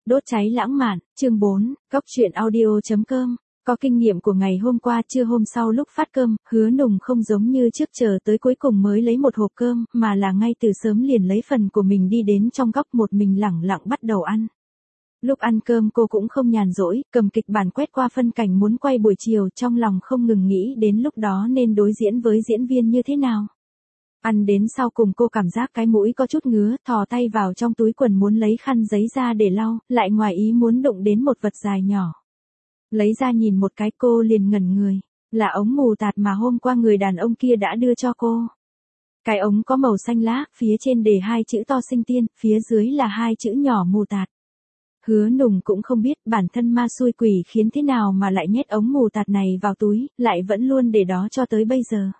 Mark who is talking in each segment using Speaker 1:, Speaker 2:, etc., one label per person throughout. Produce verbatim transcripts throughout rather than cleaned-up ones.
Speaker 1: đốt cháy lãng mạn, chương bốn, góc truyện audio.com. Có kinh nghiệm của ngày hôm qua trưa hôm sau lúc phát cơm, Hứa Nùng không giống như trước chờ tới cuối cùng mới lấy một hộp cơm, mà là ngay từ sớm liền lấy phần của mình đi đến trong góc một mình lẳng lặng bắt đầu ăn. Lúc ăn cơm cô cũng không nhàn rỗi, cầm kịch bản quét qua phân cảnh muốn quay buổi chiều, trong lòng không ngừng nghĩ đến lúc đó nên đối diễn với diễn viên như thế nào. Ăn đến sau cùng cô cảm giác cái mũi có chút ngứa, thò tay vào trong túi quần muốn lấy khăn giấy ra để lau, lại ngoài ý muốn đụng đến một vật dài nhỏ. Lấy ra nhìn một cái cô liền ngẩn người, là ống mù tạt mà hôm qua người đàn ông kia đã đưa cho cô. Cái ống có màu xanh lá, phía trên đề hai chữ to sinh tiên, phía dưới là hai chữ nhỏ mù tạt. Hứa Nùng cũng không biết bản thân ma xui quỷ khiến thế nào mà lại nhét ống mù tạt này vào túi, lại vẫn luôn để đó cho tới bây giờ.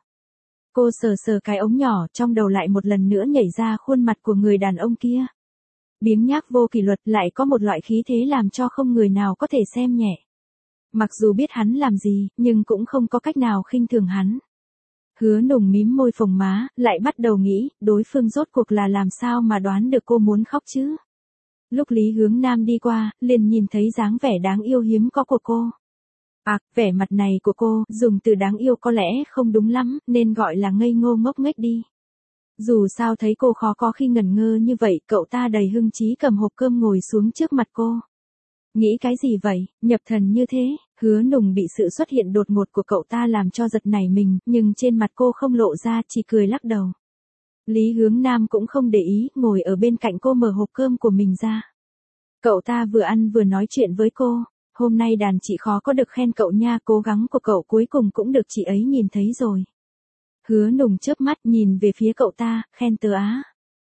Speaker 1: Cô sờ sờ cái ống nhỏ, trong đầu lại một lần nữa nhảy ra khuôn mặt của người đàn ông kia. Biếng nhác vô kỷ luật, lại có một loại khí thế làm cho không người nào có thể xem nhẹ. Mặc dù biết hắn làm gì, nhưng cũng không có cách nào khinh thường hắn. Hứa Nùng mím môi phồng má, lại bắt đầu nghĩ, đối phương rốt cuộc là làm sao mà đoán được cô muốn khóc chứ. Lúc Lý Hướng Nam đi qua, liền nhìn thấy dáng vẻ đáng yêu hiếm có của cô. À, vẻ mặt này của cô, dùng từ đáng yêu có lẽ không đúng lắm, nên gọi là ngây ngô ngốc nghếch đi. Dù sao thấy cô khó có khi ngẩn ngơ như vậy, cậu ta đầy hưng trí cầm hộp cơm ngồi xuống trước mặt cô. Nghĩ cái gì vậy, nhập thần như thế, Hứa Nùng bị sự xuất hiện đột ngột của cậu ta làm cho giật nảy mình, nhưng trên mặt cô không lộ ra, chỉ cười lắc đầu. Lý Hướng Nam cũng không để ý, ngồi ở bên cạnh cô mở hộp cơm của mình ra. Cậu ta vừa ăn vừa nói chuyện với cô. Hôm nay đàn chị khó có được khen cậu nha, cố gắng của cậu cuối cùng cũng được chị ấy nhìn thấy rồi. Hứa Nùng chớp mắt nhìn về phía cậu ta, khen tớ á.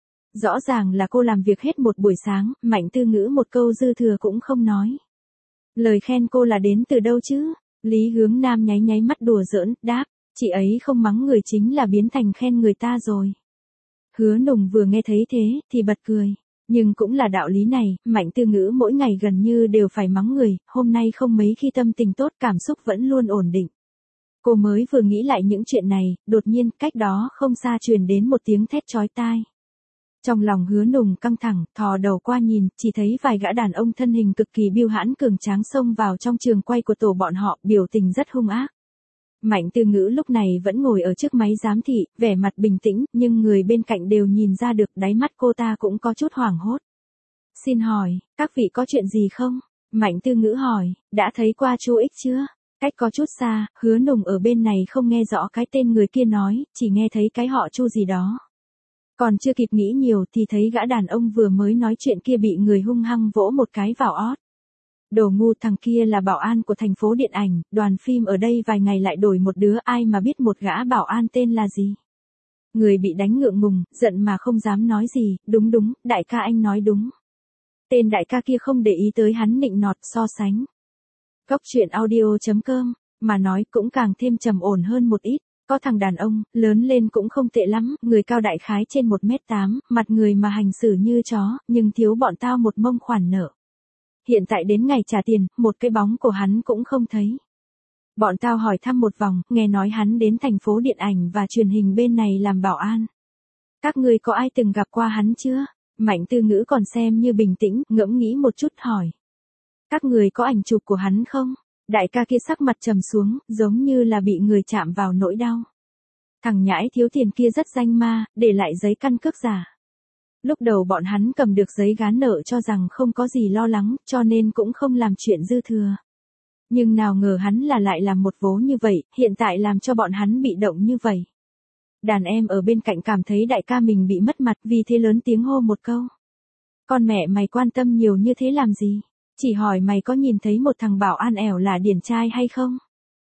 Speaker 1: Rõ ràng là cô làm việc hết một buổi sáng, Mạnh Tư Ngữ một câu dư thừa cũng không nói. Lời khen cô là đến từ đâu chứ? Lý Hướng Nam nháy nháy mắt đùa giỡn, đáp, chị ấy không mắng người chính là biến thành khen người ta rồi. Hứa Nùng vừa nghe thấy thế, thì bật cười. Nhưng cũng là đạo lý này, Mạnh Tư Ngữ mỗi ngày gần như đều phải mắng người, hôm nay không mấy khi tâm tình tốt, cảm xúc vẫn luôn ổn định. Cô mới vừa nghĩ lại những chuyện này, đột nhiên cách đó không xa truyền đến một tiếng thét chói tai. Trong lòng Hứa Nùng căng thẳng, thò đầu qua nhìn, chỉ thấy vài gã đàn ông thân hình cực kỳ biêu hãn cường tráng xông vào trong trường quay của tổ bọn họ, biểu tình rất hung ác. Mạnh Tư Ngữ lúc này vẫn ngồi ở trước máy giám thị, vẻ mặt bình tĩnh, nhưng người bên cạnh đều nhìn ra được đáy mắt cô ta cũng có chút hoảng hốt. Xin hỏi, các vị có chuyện gì không? Mạnh Tư Ngữ hỏi, đã thấy qua chú X chưa? Cách có chút xa, Hứa Nùng ở bên này không nghe rõ cái tên người kia nói, chỉ nghe thấy cái họ Chu gì đó. Còn chưa kịp nghĩ nhiều thì thấy gã đàn ông vừa mới nói chuyện kia bị người hung hăng vỗ một cái vào ót. Đồ ngu, thằng kia là bảo an của thành phố điện ảnh, đoàn phim ở đây vài ngày lại đổi một đứa, ai mà biết một gã bảo an tên là gì. Người bị đánh ngượng ngùng, giận mà không dám nói gì, đúng đúng, đại ca anh nói đúng. Tên đại ca kia không để ý tới hắn nịnh nọt so sánh. Góc truyện audio.com, mà nói cũng càng thêm trầm ổn hơn một ít. Có thằng đàn ông, lớn lên cũng không tệ lắm, người cao đại khái trên một mét tám, mặt người mà hành xử như chó, nhưng thiếu bọn tao một mông khoản nợ. Hiện tại đến ngày trả tiền, một cái bóng của hắn cũng không thấy. Bọn tao hỏi thăm một vòng, nghe nói hắn đến thành phố điện ảnh và truyền hình bên này làm bảo an. Các người có ai từng gặp qua hắn chưa? Mạnh Tư Ngữ còn xem như bình tĩnh, ngẫm nghĩ một chút hỏi. Các người có ảnh chụp của hắn không? Đại ca kia sắc mặt trầm xuống, giống như là bị người chạm vào nỗi đau. Thằng nhãi thiếu tiền kia rất danh ma, để lại giấy căn cước giả. Lúc đầu bọn hắn cầm được giấy gán nợ cho rằng không có gì lo lắng, cho nên cũng không làm chuyện dư thừa. Nhưng nào ngờ hắn là lại làm một vố như vậy, hiện tại làm cho bọn hắn bị động như vậy. Đàn em ở bên cạnh cảm thấy đại ca mình bị mất mặt, vì thế lớn tiếng hô một câu. Con mẹ mày quan tâm nhiều như thế làm gì? Chỉ hỏi mày có nhìn thấy một thằng bảo an ẻo là điển trai hay không?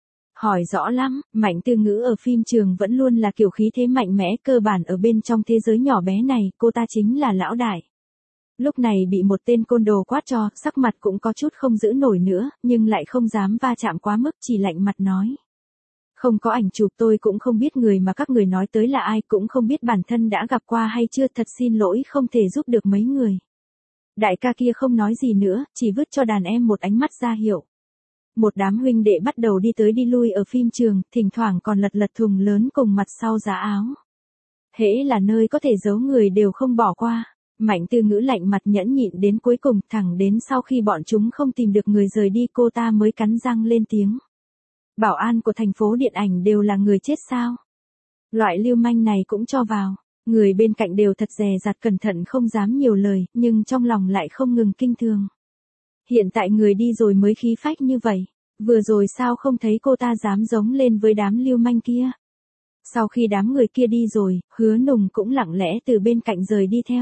Speaker 1: Hỏi rõ lắm, Mạnh Tư Ngữ ở phim trường vẫn luôn là kiểu khí thế mạnh mẽ, cơ bản ở bên trong thế giới nhỏ bé này, cô ta chính là lão đại. Lúc này bị một tên côn đồ quát cho, sắc mặt cũng có chút không giữ nổi nữa, nhưng lại không dám va chạm quá mức, chỉ lạnh mặt nói. Không có ảnh chụp, tôi cũng không biết người mà các người nói tới là ai, cũng không biết bản thân đã gặp qua hay chưa, thật xin lỗi không thể giúp được mấy người. Đại ca kia không nói gì nữa, chỉ vứt cho đàn em một ánh mắt ra hiệu. Một đám huynh đệ bắt đầu đi tới đi lui ở phim trường, thỉnh thoảng còn lật lật thùng lớn cùng mặt sau giá áo. Hễ là nơi có thể giấu người đều không bỏ qua. Mạnh Tư Ngữ lạnh mặt nhẫn nhịn đến cuối cùng, thẳng đến sau khi bọn chúng không tìm được người rời đi cô ta mới cắn răng lên tiếng. Bảo an của thành phố điện ảnh đều là người chết sao? Loại lưu manh này cũng cho vào. Người bên cạnh đều thật dè dặt cẩn thận không dám nhiều lời, nhưng trong lòng lại không ngừng kinh thường. Hiện tại người đi rồi mới khí phách như vậy. Vừa rồi sao không thấy cô ta dám giống lên với đám lưu manh kia? Sau khi đám người kia đi rồi, Hứa Nùng cũng lặng lẽ từ bên cạnh rời đi theo.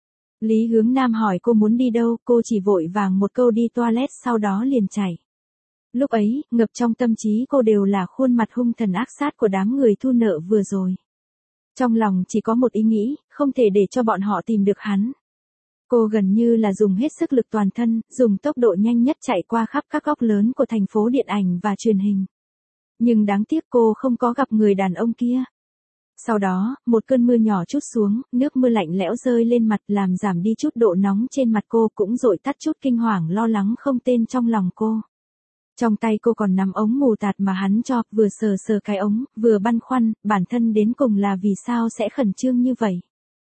Speaker 1: Lý Hướng Nam hỏi cô muốn đi đâu, cô chỉ vội vàng một câu đi toilet sau đó liền chạy. Lúc ấy, ngập trong tâm trí cô đều là khuôn mặt hung thần ác sát của đám người thu nợ vừa rồi. Trong lòng chỉ có một ý nghĩ, không thể để cho bọn họ tìm được hắn. Cô gần như là dùng hết sức lực toàn thân, dùng tốc độ nhanh nhất chạy qua khắp các góc lớn của thành phố điện ảnh và truyền hình. Nhưng đáng tiếc cô không có gặp người đàn ông kia. Sau đó, một cơn mưa nhỏ trút xuống, nước mưa lạnh lẽo rơi lên mặt làm giảm đi chút độ nóng trên mặt cô cũng dội tắt chút kinh hoàng lo lắng không tên trong lòng cô. Trong tay cô còn nắm ống mù tạt mà hắn cho, vừa sờ sờ cái ống, vừa băn khoăn, bản thân đến cùng là vì sao sẽ khẩn trương như vậy.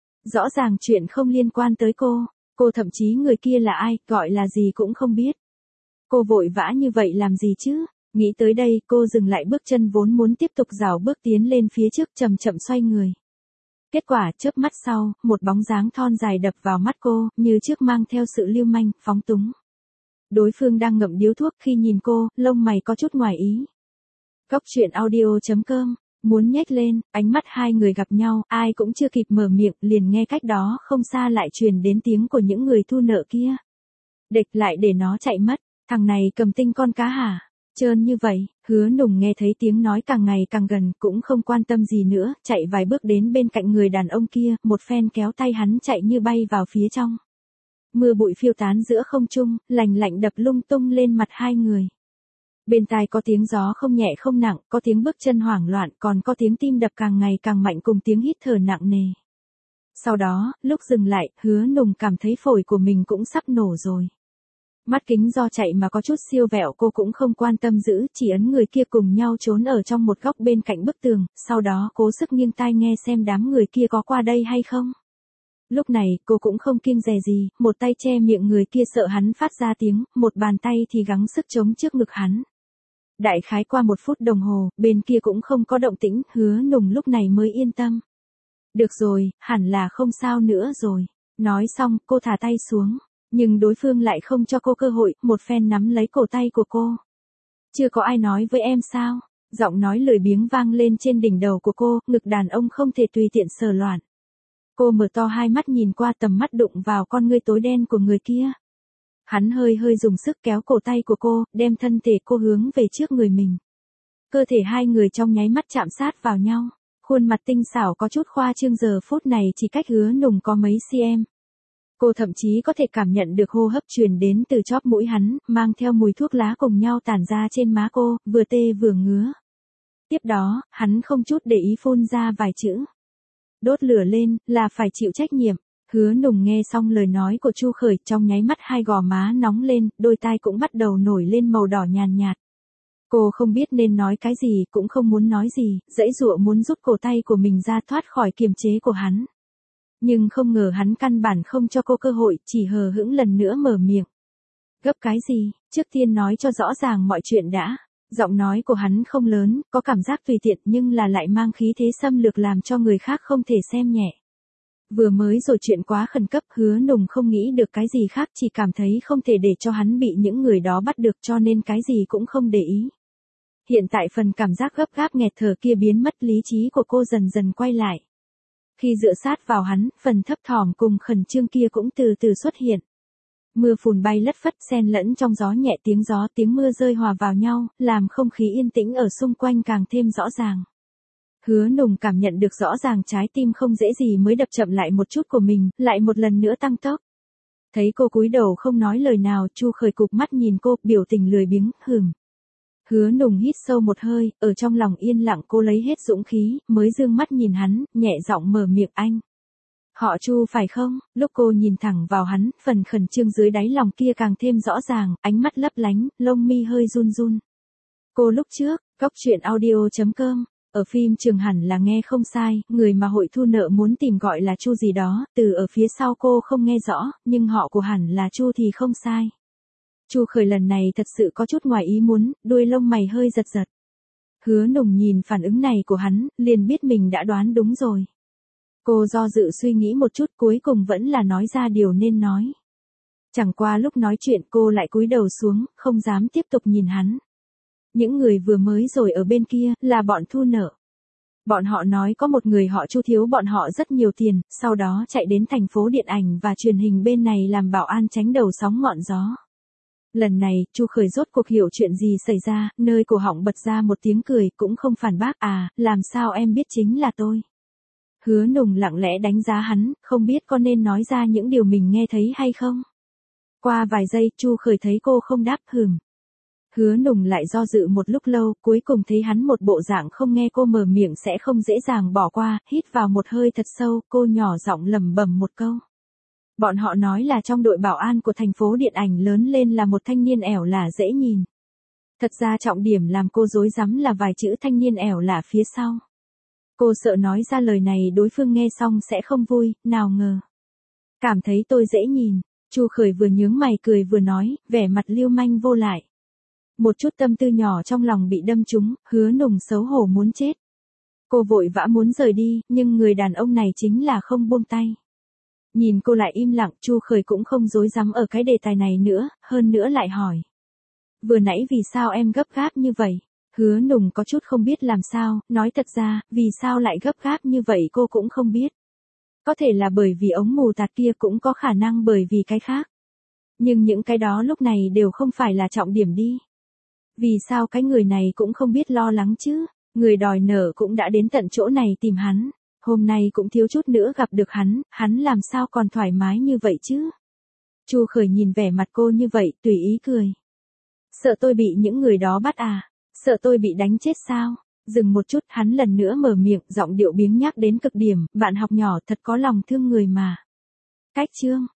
Speaker 1: Rõ ràng chuyện không liên quan tới cô, cô thậm chí người kia là ai, gọi là gì cũng không biết. Cô vội vã như vậy làm gì chứ? Nghĩ tới đây, cô dừng lại bước chân vốn muốn tiếp tục rảo bước tiến lên phía trước chậm chậm xoay người. Kết quả, chớp mắt sau, một bóng dáng thon dài đập vào mắt cô, như trước mang theo sự lưu manh, phóng túng. Đối phương đang ngậm điếu thuốc khi nhìn cô, lông mày có chút ngoài ý. Góc truyện audio chấm com, muốn nhếch lên, ánh mắt hai người gặp nhau, ai cũng chưa kịp mở miệng, liền nghe cách đó không xa lại truyền đến tiếng của những người thu nợ kia. Địch lại để nó chạy mất, thằng này cầm tinh con cá hả? Trơn như vậy, Hứa Nùng nghe thấy tiếng nói càng ngày càng gần, cũng không quan tâm gì nữa, chạy vài bước đến bên cạnh người đàn ông kia, một phen kéo tay hắn chạy như bay vào phía trong. Mưa bụi phiêu tán giữa không trung, lành lạnh đập lung tung lên mặt hai người. Bên tai có tiếng gió không nhẹ không nặng, có tiếng bước chân hoảng loạn, còn có tiếng tim đập càng ngày càng mạnh cùng tiếng hít thở nặng nề. Sau đó, lúc dừng lại, Hứa Nùng cảm thấy phổi của mình cũng sắp nổ rồi. Mắt kính do chạy mà có chút siêu vẹo cô cũng không quan tâm giữ, chỉ ấn người kia cùng nhau trốn ở trong một góc bên cạnh bức tường, sau đó cố sức nghiêng tai nghe xem đám người kia có qua đây hay không. Lúc này, cô cũng không kiêng dè gì, một tay che miệng người kia sợ hắn phát ra tiếng, một bàn tay thì gắng sức chống trước ngực hắn. Đại khái qua một phút đồng hồ, bên kia cũng không có động tĩnh, Hứa Nùng lúc này mới yên tâm. Được rồi, hẳn là không sao nữa rồi. Nói xong, cô thả tay xuống. Nhưng đối phương lại không cho cô cơ hội, một phen nắm lấy cổ tay của cô. Chưa có ai nói với em sao? Giọng nói lười biếng vang lên trên đỉnh đầu của cô, ngực đàn ông không thể tùy tiện sờ loạn. Cô mở to hai mắt nhìn qua, tầm mắt đụng vào con ngươi tối đen của người kia. Hắn hơi hơi dùng sức kéo cổ tay của cô, đem thân thể cô hướng về trước người mình. Cơ thể hai người trong nháy mắt chạm sát vào nhau. Khuôn mặt tinh xảo có chút khoa trương giờ phút này chỉ cách Hứa Nùng có mấy cm. Cô thậm chí có thể cảm nhận được hô hấp truyền đến từ chóp mũi hắn, mang theo mùi thuốc lá cùng nhau tản ra trên má cô, vừa tê vừa ngứa. Tiếp đó, hắn không chút để ý phun ra vài chữ. Đốt lửa lên, là phải chịu trách nhiệm. Hứa Nùng nghe xong lời nói của Chu Khởi, trong nháy mắt hai gò má nóng lên, đôi tai cũng bắt đầu nổi lên màu đỏ nhàn nhạt. Cô không biết nên nói cái gì, cũng không muốn nói gì, dãy dụa muốn rút cổ tay của mình ra thoát khỏi kiềm chế của hắn. Nhưng không ngờ hắn căn bản không cho cô cơ hội, chỉ hờ hững lần nữa mở miệng. Gấp cái gì, trước tiên nói cho rõ ràng mọi chuyện đã. Giọng nói của hắn không lớn, có cảm giác tùy tiện nhưng là lại mang khí thế xâm lược làm cho người khác không thể xem nhẹ. Vừa mới rồi chuyện quá khẩn cấp, Hứa Nùng không nghĩ được cái gì khác, chỉ cảm thấy không thể để cho hắn bị những người đó bắt được cho nên cái gì cũng không để ý. Hiện tại phần cảm giác gấp gáp nghẹt thở kia biến mất, lý trí của cô dần dần quay lại. Khi dựa sát vào hắn, phần thấp thỏm cùng khẩn trương kia cũng từ từ xuất hiện. Mưa phùn bay lất phất xen lẫn trong gió nhẹ, tiếng gió tiếng mưa rơi hòa vào nhau, làm không khí yên tĩnh ở xung quanh càng thêm rõ ràng. Hứa Nùng cảm nhận được rõ ràng trái tim không dễ gì mới đập chậm lại một chút của mình, lại một lần nữa tăng tốc. Thấy cô cúi đầu không nói lời nào, Chu Khởi cụp mắt nhìn cô, biểu tình lười biếng, hừm. Hứa Nùng hít sâu một hơi, ở trong lòng yên lặng cô lấy hết dũng khí, mới dương mắt nhìn hắn, nhẹ giọng mở miệng anh. Họ Chu phải không? Lúc cô nhìn thẳng vào hắn, phần khẩn trương dưới đáy lòng kia càng thêm rõ ràng, ánh mắt lấp lánh, lông mi hơi run run. Cô lúc trước, góc truyện audio chấm com Ở phim trường hẳn là nghe không sai, người mà hội thu nợ muốn tìm gọi là Chu gì đó, từ ở phía sau cô không nghe rõ, nhưng họ của hẳn là Chu thì không sai. Chu Khởi lần này thật sự có chút ngoài ý muốn, đuôi lông mày hơi giật giật. Hứa Nùng nhìn phản ứng này của hắn, liền biết mình đã đoán đúng rồi. Cô do dự suy nghĩ một chút cuối cùng vẫn là nói ra điều nên nói. Chẳng qua lúc nói chuyện cô lại cúi đầu xuống, không dám tiếp tục nhìn hắn. Những người vừa mới rồi ở bên kia, là bọn thu nợ. Bọn họ nói có một người họ Chu thiếu bọn họ rất nhiều tiền, sau đó chạy đến thành phố điện ảnh và truyền hình bên này làm bảo an tránh đầu sóng ngọn gió. Lần này, Chu Khởi rốt cuộc hiểu chuyện gì xảy ra, nơi cổ họng bật ra một tiếng cười, cũng không phản bác à, làm sao em biết chính là tôi. Hứa Nùng lặng lẽ đánh giá hắn, không biết có nên nói ra những điều mình nghe thấy hay không. Qua vài giây, Chu Khởi thấy cô không đáp hừm. Hứa Nùng lại do dự một lúc lâu, cuối cùng thấy hắn một bộ dạng không nghe cô mở miệng sẽ không dễ dàng bỏ qua, hít vào một hơi thật sâu, cô nhỏ giọng lẩm bẩm một câu. Bọn họ nói là trong đội bảo an của thành phố điện ảnh lớn lên là một thanh niên ẻo lả dễ nhìn. Thật ra trọng điểm làm cô rối rắm là vài chữ thanh niên ẻo lả phía sau. Cô sợ nói ra lời này đối phương nghe xong sẽ không vui, nào ngờ. Cảm thấy tôi dễ nhìn, Chu Khởi vừa nhướng mày cười vừa nói, vẻ mặt lưu manh vô lại. Một chút tâm tư nhỏ trong lòng bị đâm trúng, Hứa Nùng xấu hổ muốn chết. Cô vội vã muốn rời đi, nhưng người đàn ông này chính là không buông tay. Nhìn cô lại im lặng, Chu Khởi cũng không dối dám ở cái đề tài này nữa, hơn nữa lại hỏi. Vừa nãy vì sao em gấp gáp như vậy? Hứa Nùng có chút không biết làm sao, nói thật ra, vì sao lại gấp gáp như vậy cô cũng không biết. Có thể là bởi vì ống mù tạt kia, cũng có khả năng bởi vì cái khác. Nhưng những cái đó lúc này đều không phải là trọng điểm đi. Vì sao cái người này cũng không biết lo lắng chứ, người đòi nợ cũng đã đến tận chỗ này tìm hắn, hôm nay cũng thiếu chút nữa gặp được hắn, hắn làm sao còn thoải mái như vậy chứ. Chu Khởi nhìn vẻ mặt cô như vậy, tùy ý cười. Sợ tôi bị những người đó bắt à, sợ tôi bị đánh chết sao? Dừng một chút, hắn lần nữa mở miệng, giọng điệu biếng nhác đến cực điểm, bạn học nhỏ thật có lòng thương người mà. Cách chương